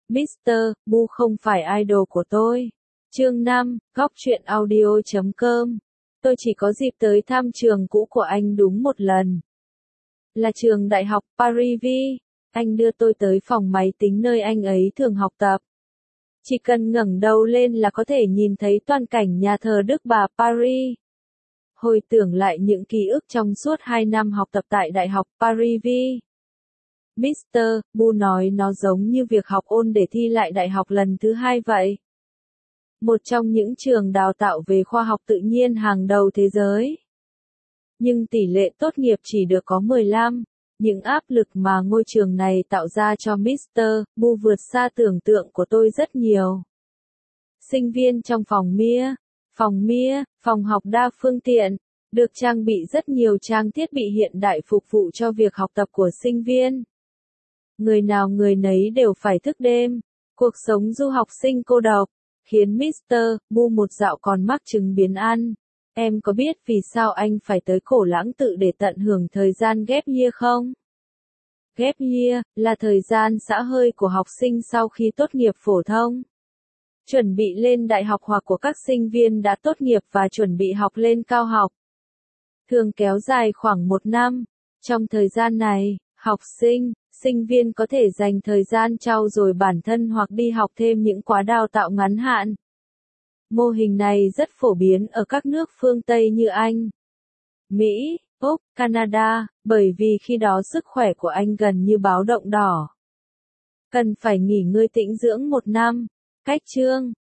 Mr. Bu không phải idol của tôi. Chương 5, Góc truyện audio.com. Tôi chỉ có dịp tới thăm trường cũ của anh đúng một lần. Là trường đại học Paris V. Anh đưa tôi tới phòng máy tính nơi anh ấy thường học tập. Chỉ cần ngẩng đầu lên là có thể nhìn thấy toàn cảnh nhà thờ Đức Bà Paris. Hồi tưởng lại những ký ức trong suốt 2 năm học tập tại Đại học Paris V. Mr. Bu nói nó giống như việc học ôn để thi lại đại học lần thứ 2 vậy. Một trong những trường đào tạo về khoa học tự nhiên hàng đầu thế giới. Nhưng tỷ lệ tốt nghiệp chỉ được có 15. Những áp lực mà ngôi trường này tạo ra cho Mr. Bu vượt xa tưởng tượng của tôi rất nhiều. Sinh viên trong phòng học đa phương tiện, được trang bị rất nhiều trang thiết bị hiện đại phục vụ cho việc học tập của sinh viên. Người nào người nấy đều phải thức đêm. Cuộc sống du học sinh cô độc, khiến Mr. Bu một dạo còn mắc chứng biếng ăn. Em có biết vì sao anh phải tới Cổ Lãng Tự để tận hưởng thời gian gap year không? Gap year là thời gian xả hơi của học sinh sau khi tốt nghiệp phổ thông. Chuẩn bị lên đại học hoặc của các sinh viên đã tốt nghiệp và chuẩn bị học lên cao học. Thường kéo dài khoảng 1 năm. Trong thời gian này, sinh viên có thể dành thời gian trau dồi bản thân hoặc đi học thêm những khóa đào tạo ngắn hạn. Mô hình này rất phổ biến ở các nước phương Tây như Anh, Mỹ, Úc, Canada, bởi vì khi đó sức khỏe của anh gần như báo động đỏ. Cần phải nghỉ ngơi tĩnh dưỡng 1 năm. Cách chương